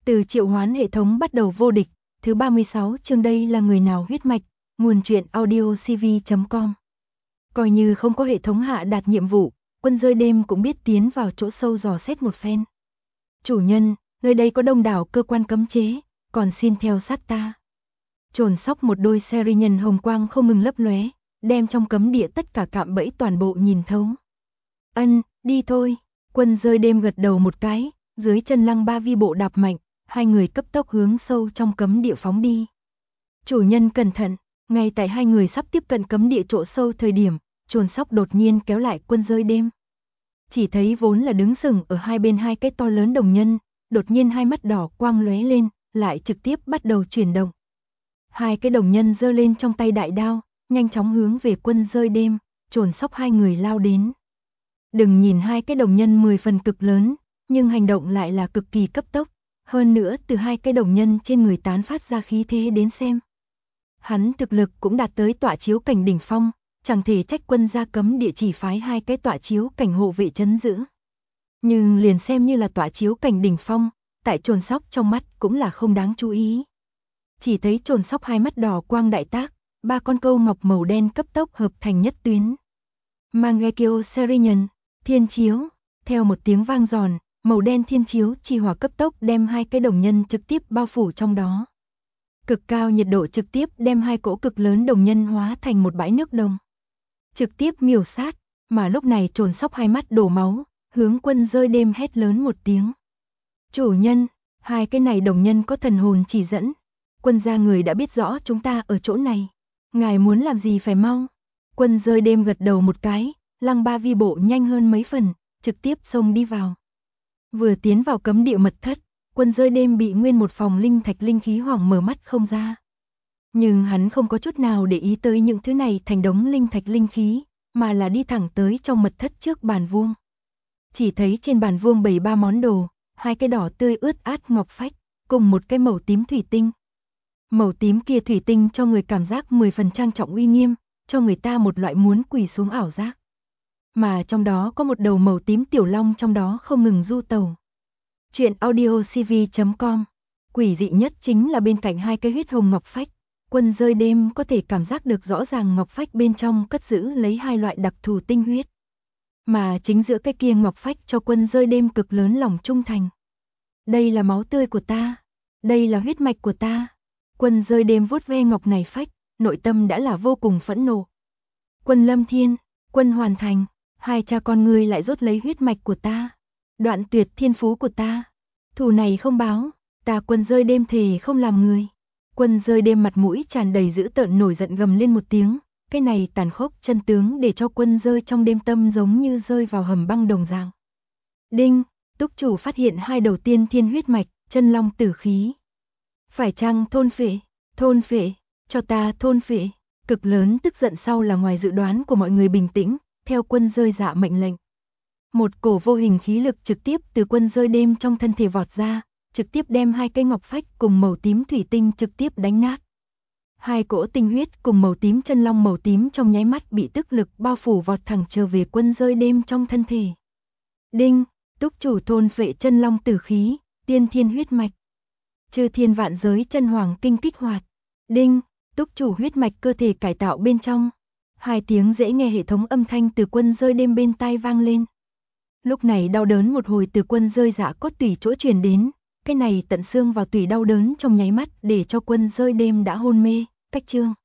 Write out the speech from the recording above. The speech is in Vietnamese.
Từ triệu hoán hệ thống bắt đầu vô địch, thứ 36 chương đây là người nào huyết mạch, nguồn truyện audiocv.com. Coi như không có hệ thống hạ đạt nhiệm vụ, quân rơi đêm cũng biết tiến vào chỗ sâu dò xét một phen. Chủ nhân, nơi đây có đông đảo cơ quan cấm chế, còn xin theo sát ta. Trồn sóc một đôi seri nhân hồng quang không ngừng lấp lóe, đem trong cấm địa tất cả cạm bẫy toàn bộ nhìn thấu. Ân, đi thôi. Quân rơi đêm gật đầu một cái, dưới chân Lăng Ba Vi bộ đạp mạnh, hai người cấp tốc hướng sâu trong cấm địa phóng đi. Chủ nhân cẩn thận, ngay tại hai người sắp tiếp cận cấm địa chỗ sâu thời điểm, Trồn sóc đột nhiên kéo lại quân rơi đêm. Chỉ thấy vốn là đứng sừng ở hai bên hai cái to lớn đồng nhân, đột nhiên hai mắt đỏ quang lóe lên, lại trực tiếp bắt đầu chuyển động. Hai cái đồng nhân giơ lên trong tay đại đao, nhanh chóng hướng về quân rơi đêm, Trồn sóc hai người lao đến. Đừng nhìn hai cái đồng nhân 10 phần cực lớn, nhưng hành động lại là cực kỳ cấp tốc, hơn nữa từ hai cái đồng nhân trên người tán phát ra khí thế đến xem. Hắn thực lực cũng đạt tới tọa chiếu cảnh đỉnh phong, chẳng thể trách quân gia cấm địa chỉ phái hai cái tọa chiếu cảnh hộ vệ trấn giữ. Nhưng liền xem như là tọa chiếu cảnh đỉnh phong, tại Trồn sóc trong mắt cũng là không đáng chú ý. Chỉ thấy Trồn sóc hai mắt đỏ quang đại tác, ba con câu ngọc màu đen cấp tốc hợp thành nhất tuyến. Mangekyo Serinian, thiên chiếu, theo một tiếng vang giòn, màu đen thiên chiếu chi hỏa cấp tốc đem hai cái đồng nhân trực tiếp bao phủ trong đó. Cực cao nhiệt độ trực tiếp đem hai cỗ cực lớn đồng nhân hóa thành một bãi nước đồng. Trực tiếp miểu sát, mà lúc này Trồn sóc hai mắt đổ máu, hướng quân rơi đêm hét lớn một tiếng. Chủ nhân, hai cái này đồng nhân có thần hồn chỉ dẫn. Quân gia người đã biết rõ chúng ta ở chỗ này. Ngài muốn làm gì phải mau. Quân rơi đêm gật đầu một cái, Lăng Ba Vi bộ nhanh hơn mấy phần, trực tiếp xông đi vào. Vừa tiến vào cấm địa mật thất, quân rơi đêm bị nguyên một phòng linh thạch linh khí hoảng mở mắt không ra. Nhưng hắn không có chút nào để ý tới những thứ này thành đống linh thạch linh khí, mà là đi thẳng tới trong mật thất trước bàn vuông. Chỉ thấy trên bàn vuông bày ba món đồ, hai cái đỏ tươi ướt át ngọc phách, cùng một cái màu tím thủy tinh. Màu tím kia thủy tinh cho người cảm giác 10 phần trang trọng uy nghiêm, cho người ta một loại muốn quỳ xuống ảo giác. Mà trong đó có một đầu màu tím tiểu long trong đó không ngừng du tàu. Chuyện audiocv.com. Quỷ dị nhất chính là bên cạnh hai cái huyết hồng ngọc phách, quân rơi đêm có thể cảm giác được rõ ràng ngọc phách bên trong cất giữ lấy hai loại đặc thù tinh huyết. Mà chính giữa cái kia ngọc phách cho quân rơi đêm cực lớn lòng trung thành. Đây là máu tươi của ta, đây là huyết mạch của ta. Quân rơi đêm vuốt ve ngọc này phách, nội tâm đã là vô cùng phẫn nộ. Quân Lâm Thiên, Quân Hoàn Thành, hai cha con ngươi lại rốt lấy huyết mạch của ta, đoạn tuyệt thiên phú của ta. Thù này không báo, ta quân rơi đêm thề không làm người. Quân rơi đêm mặt mũi tràn đầy dữ tợn nổi giận gầm lên một tiếng, cái này tàn khốc chân tướng để cho quân rơi trong đêm tâm giống như rơi vào hầm băng đồng dạng. Đinh, túc chủ phát hiện hai đầu tiên thiên huyết mạch, chân long tử khí. Phải chăng thôn phệ, cho ta thôn phệ. Cực lớn tức giận sau là ngoài dự đoán của mọi người bình tĩnh, theo quân rơi dạ mệnh lệnh. Một cổ vô hình khí lực trực tiếp từ quân rơi đêm trong thân thể vọt ra, trực tiếp đem hai cây ngọc phách cùng màu tím thủy tinh trực tiếp đánh nát. Hai cỗ tinh huyết cùng màu tím chân long màu tím trong nháy mắt bị tức lực bao phủ vọt thẳng trở về quân rơi đêm trong thân thể. Đinh, túc chủ thôn phệ chân long tử khí, tiên thiên huyết mạch. Chư thiên vạn giới chân hoàng kinh kích hoạt. Đinh, túc chủ huyết mạch cơ thể cải tạo bên trong. Hai tiếng dễ nghe hệ thống âm thanh từ quân rơi đêm bên tai vang lên. Lúc này đau đớn một hồi từ quân rơi dạ cốt tủy chỗ truyền đến, cái này tận xương vào tủy đau đớn trong nháy mắt để cho quân rơi đêm đã hôn mê. Cách chương